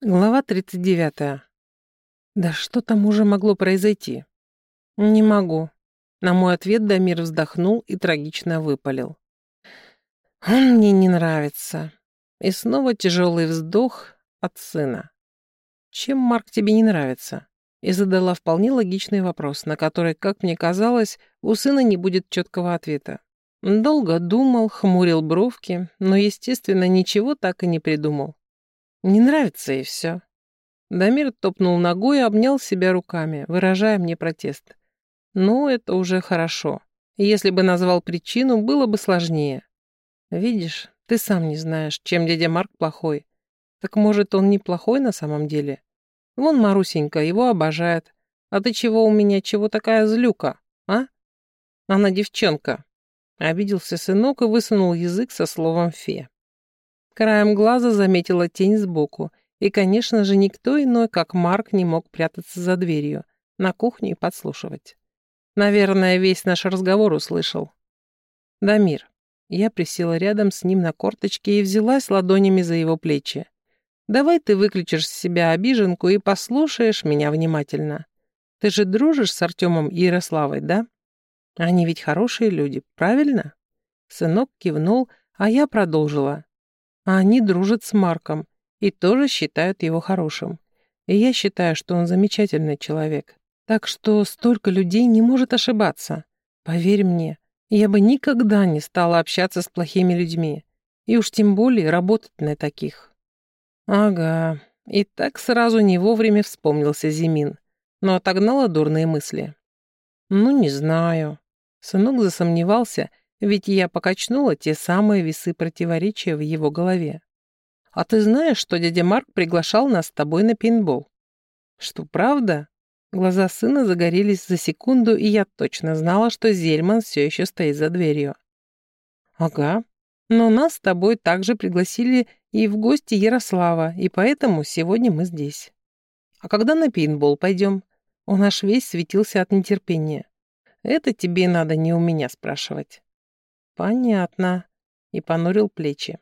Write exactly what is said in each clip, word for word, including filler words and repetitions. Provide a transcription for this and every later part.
Глава тридцать девятая. Да что там уже могло произойти? Не могу. На мой ответ Дамир вздохнул и трагично выпалил. Он мне не нравится. И снова тяжелый вздох от сына. Чем Марк тебе не нравится? И задала вполне логичный вопрос, на который, как мне казалось, у сына не будет четкого ответа. Долго думал, хмурил бровки, но, естественно, ничего так и не придумал. Не нравится и все. Дамир топнул ногой и обнял себя руками, выражая мне протест. Ну, это уже хорошо. Если бы назвал причину, было бы сложнее. Видишь, ты сам не знаешь, чем дядя Марк плохой. Так может, он не плохой на самом деле? Вон Марусенька его обожает. А ты чего у меня, чего такая злюка, а? Она девчонка. Обиделся сынок и высунул язык со словом «фе». Краем глаза заметила тень сбоку. И, конечно же, никто иной, как Марк, не мог прятаться за дверью, на кухне и подслушивать. Наверное, весь наш разговор услышал. «Дамир». Я присела рядом с ним на корточке и взялась ладонями за его плечи. «Давай ты выключишь с себя обиженку и послушаешь меня внимательно. Ты же дружишь с Артемом и Ярославой, да? Они ведь хорошие люди, правильно?» Сынок кивнул, а я продолжила. «А они дружат с Марком и тоже считают его хорошим. И я считаю, что он замечательный человек. Так что столько людей не может ошибаться. Поверь мне, я бы никогда не стала общаться с плохими людьми. И уж тем более работать на таких». Ага, и так сразу не вовремя вспомнился Зимин, но отогнала дурные мысли. Ну, не знаю. Сынок засомневался, ведь я покачнула те самые весы противоречия в его голове. «А ты знаешь, что дядя Марк приглашал нас с тобой на пейнтбол?» «Что, правда?» Глаза сына загорелись за секунду, и я точно знала, что Зельман все еще стоит за дверью. «Ага. Но нас с тобой также пригласили и в гости Ярослава, и поэтому сегодня мы здесь. А когда на пейнтбол пойдем?» Он аж весь светился от нетерпения. «Это тебе надо не у меня спрашивать». «Понятно». И понурил плечи.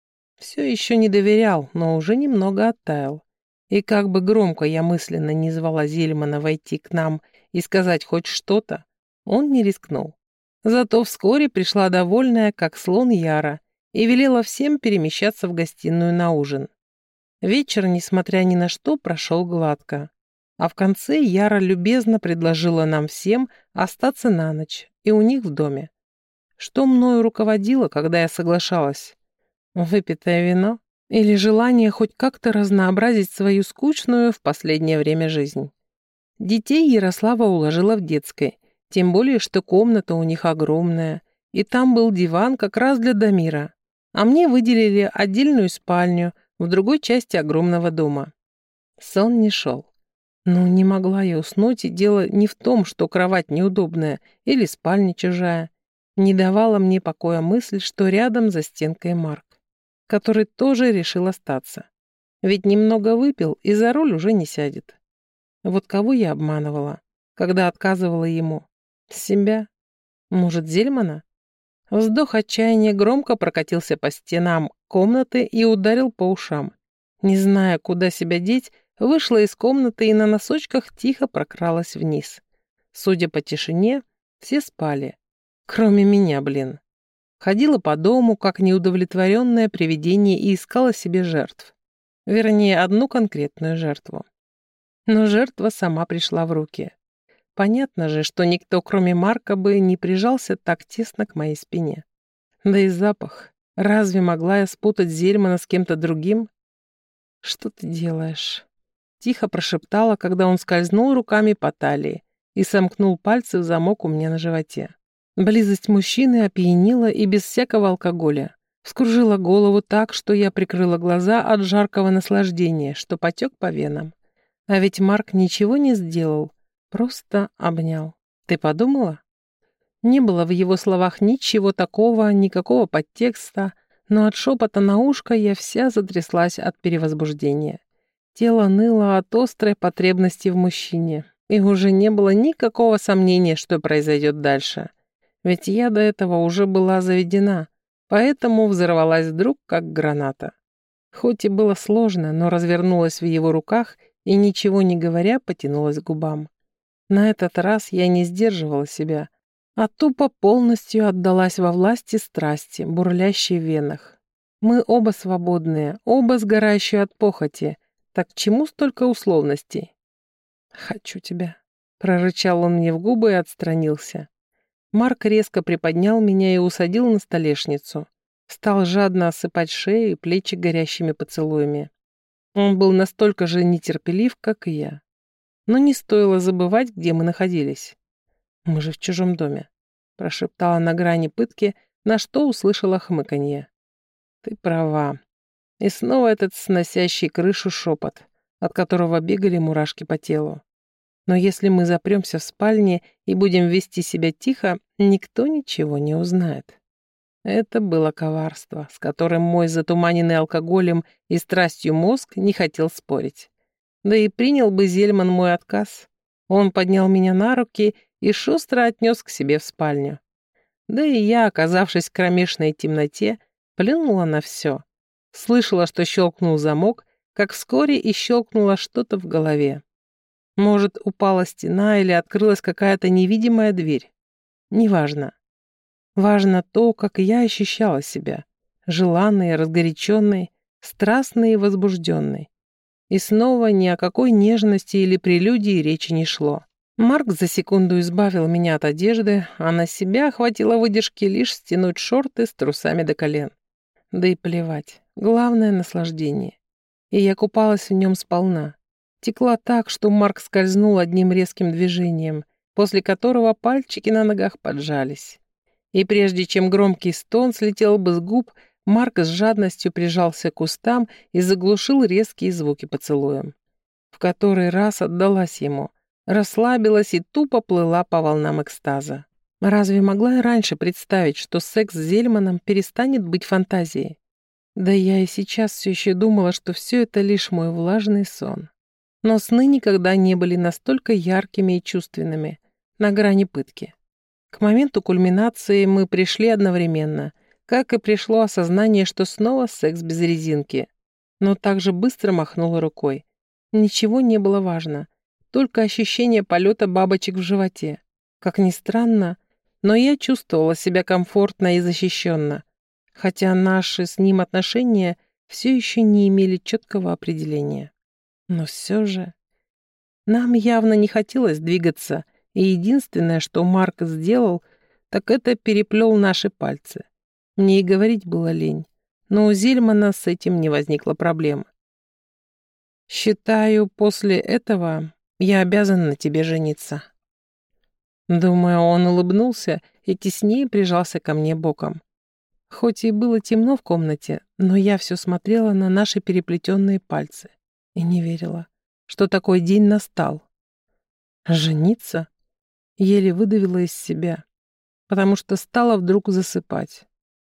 Все еще не доверял, но уже немного оттаял. И как бы громко я мысленно не звала Зельмана войти к нам и сказать хоть что-то, он не рискнул. Зато вскоре пришла довольная, как слон Яра, и велела всем перемещаться в гостиную на ужин. Вечер, несмотря ни на что, прошел гладко. А в конце Яра любезно предложила нам всем остаться на ночь и у них в доме. Что мною руководило, когда я соглашалась? Выпитое вино или желание хоть как-то разнообразить свою скучную в последнее время жизнь. Детей Ярослава уложила в детской, тем более, что комната у них огромная, и там был диван как раз для Дамира, а мне выделили отдельную спальню в другой части огромного дома. Сон не шел. Ну, не могла я уснуть, и дело не в том, что кровать неудобная или спальня чужая. Не давала мне покоя мысль, что рядом за стенкой Марк, который тоже решил остаться. Ведь немного выпил и за руль уже не сядет. Вот кого я обманывала, когда отказывала ему? Себя? Может, Зельмана? Вздох отчаяния громко прокатился по стенам комнаты и ударил по ушам. Не зная, куда себя деть, вышла из комнаты и на носочках тихо прокралась вниз. Судя по тишине, все спали. Кроме меня, блин. Ходила по дому, как неудовлетворенное привидение, и искала себе жертв. Вернее, одну конкретную жертву. Но жертва сама пришла в руки. Понятно же, что никто, кроме Марка, бы не прижался так тесно к моей спине. Да и запах. Разве могла я спутать Зельмана с кем-то другим? «Что ты делаешь?» Тихо прошептала, когда он скользнул руками по талии и сомкнул пальцы в замок у меня на животе. Близость мужчины опьянила и без всякого алкоголя. Вскружила голову так, что я прикрыла глаза от жаркого наслаждения, что потек по венам. А ведь Марк ничего не сделал, просто обнял. Ты подумала? Не было в его словах ничего такого, никакого подтекста, но от шепота на ушко я вся затряслась от перевозбуждения. Тело ныло от острой потребности в мужчине, и уже не было никакого сомнения, что произойдет дальше. Ведь я до этого уже была заведена, поэтому взорвалась вдруг, как граната. Хоть и было сложно, но развернулась в его руках и, ничего не говоря, потянулась к губам. На этот раз я не сдерживала себя, а тупо полностью отдалась во власти страсти, бурлящей в венах. Мы оба свободные, оба сгорающие от похоти. Так к чему столько условностей? «Хочу тебя», — прорычал он мне в губы и отстранился. Марк резко приподнял меня и усадил на столешницу. Стал жадно осыпать шею и плечи горящими поцелуями. Он был настолько же нетерпелив, как и я. Но не стоило забывать, где мы находились. «Мы же в чужом доме», — прошептала на грани пытки, на что услышала хмыканье. «Ты права». И снова этот сносящий крышу шепот, от которого бегали мурашки по телу. Но если мы запремся в спальне и будем вести себя тихо, никто ничего не узнает. Это было коварство, с которым мой затуманенный алкоголем и страстью мозг не хотел спорить. Да и принял бы Зельман мой отказ. Он поднял меня на руки и шустро отнес к себе в спальню. Да и я, оказавшись в кромешной темноте, плюнула на все. Слышала, что щелкнул замок, как вскоре и щелкнуло что-то в голове. Может, упала стена или открылась какая-то невидимая дверь. Неважно. Важно то, как я ощущала себя. Желанной, разгоряченной, страстной и возбужденной. И снова ни о какой нежности или прелюдии речи не шло. Марк за секунду избавил меня от одежды, а на себя хватило выдержки лишь стянуть шорты с трусами до колен. Да и плевать. Главное — наслаждение. И я купалась в нем сполна. Текла так, что Марк скользнул одним резким движением, после которого пальчики на ногах поджались. И прежде чем громкий стон слетел бы с губ, Марк с жадностью прижался к кустам и заглушил резкие звуки поцелуем. В который раз отдалась ему, расслабилась и тупо плыла по волнам экстаза. Разве могла я раньше представить, что секс с Зельманом перестанет быть фантазией? Да я и сейчас все еще думала, что все это лишь мой влажный сон. Но сны никогда не были настолько яркими и чувственными, на грани пытки. К моменту кульминации мы пришли одновременно, как и пришло осознание, что снова секс без резинки. Но также быстро махнула рукой. Ничего не было важно, только ощущение полета бабочек в животе. Как ни странно, но я чувствовала себя комфортно и защищенно, хотя наши с ним отношения все еще не имели четкого определения. Но все же нам явно не хотелось двигаться, и единственное, что Марк сделал, так это переплел наши пальцы. Мне и говорить было лень, но у Зельмана с этим не возникло проблем. «Считаю, после этого я обязан на тебе жениться». Думаю, он улыбнулся и теснее прижался ко мне боком. Хоть и было темно в комнате, но я все смотрела на наши переплетенные пальцы и не верила, что такой день настал. Жениться? Еле выдавила из себя, потому что стала вдруг засыпать.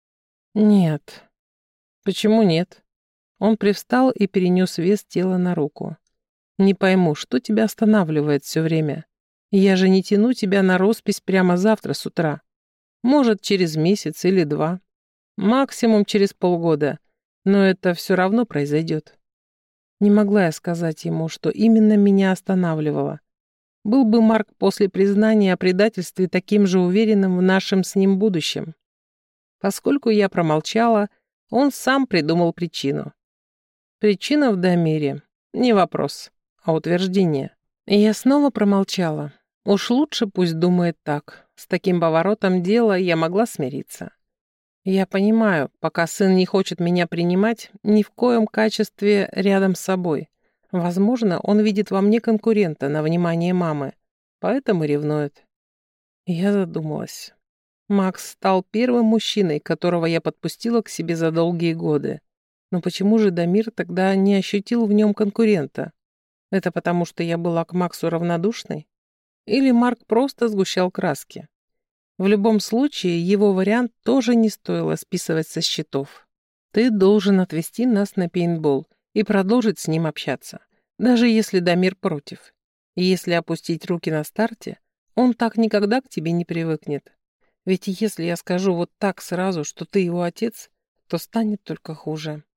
Нет. Почему нет? Он привстал и перенес вес тела на руку. Не пойму, что тебя останавливает все время? Я же не тяну тебя на роспись прямо завтра с утра. Может, через месяц или два. Максимум через полгода. Но это все равно произойдет. Не могла я сказать ему, что именно меня останавливало. Был бы Марк после признания о предательстве таким же уверенным в нашем с ним будущем. Поскольку я промолчала, он сам придумал причину. Причина в Дамире. Не вопрос, а утверждение. И я снова промолчала. Уж лучше пусть думает так. С таким поворотом дела я могла смириться. Я понимаю, пока сын не хочет меня принимать, ни в коем качестве рядом с собой. Возможно, он видит во мне конкурента на внимание мамы, поэтому ревнует. Я задумалась. Макс стал первым мужчиной, которого я подпустила к себе за долгие годы. Но почему же Дамир тогда не ощутил в нем конкурента? Это потому, что я была к Максу равнодушной? Или Марк просто сгущал краски? В любом случае, его вариант тоже не стоило списывать со счетов. Ты должен отвезти нас на пейнтбол и продолжить с ним общаться, даже если Дамир против. И если опустить руки на старте, он так никогда к тебе не привыкнет. Ведь если я скажу вот так сразу, что ты его отец, то станет только хуже.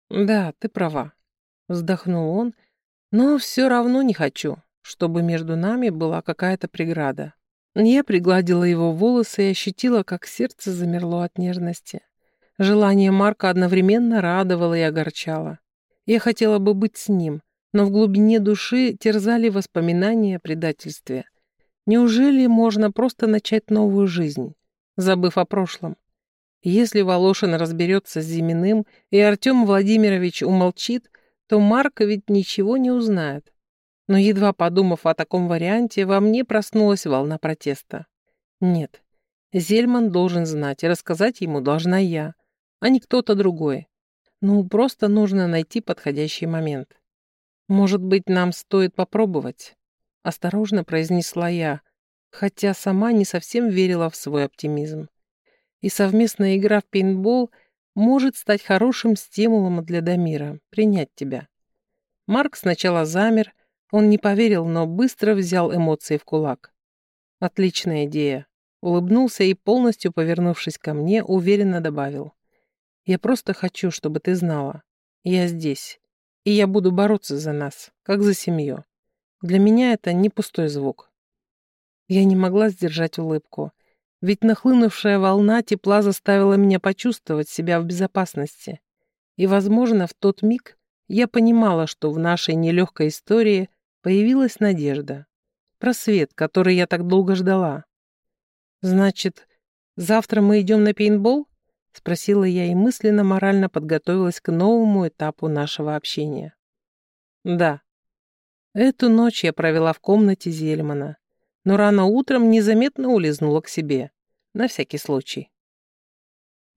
Да, ты права. Вздохнул он, но все равно не хочу, чтобы между нами была какая-то преграда. Я пригладила его волосы и ощутила, как сердце замерло от нежности. Желание Марка одновременно радовало и огорчало. Я хотела бы быть с ним, но в глубине души терзали воспоминания о предательстве. Неужели можно просто начать новую жизнь, забыв о прошлом? Если Волошин разберется с Зиминым и Артем Владимирович умолчит, то Марк ведь ничего не узнает. Но едва подумав о таком варианте, во мне проснулась волна протеста. Нет, Зельман должен знать, и рассказать ему должна я, а не кто-то другой. Ну, просто нужно найти подходящий момент. Может быть, нам стоит попробовать? Осторожно произнесла я, хотя сама не совсем верила в свой оптимизм. И совместная игра в пейнтбол может стать хорошим стимулом для Дамира принять тебя. Марк сначала замер, он не поверил, но быстро взял эмоции в кулак. Отличная идея. Улыбнулся и, полностью повернувшись ко мне, уверенно добавил. Я просто хочу, чтобы ты знала. Я здесь. И я буду бороться за нас, как за семью. Для меня это не пустой звук. Я не могла сдержать улыбку. Ведь нахлынувшая волна тепла заставила меня почувствовать себя в безопасности. И, возможно, в тот миг я понимала, что в нашей нелегкой истории появилась надежда. Просвет, который я так долго ждала. «Значит, завтра мы идем на пейнтбол?» — спросила я и мысленно морально подготовилась к новому этапу нашего общения. «Да». Эту ночь я провела в комнате Зельмана, но рано утром незаметно улизнула к себе. На всякий случай.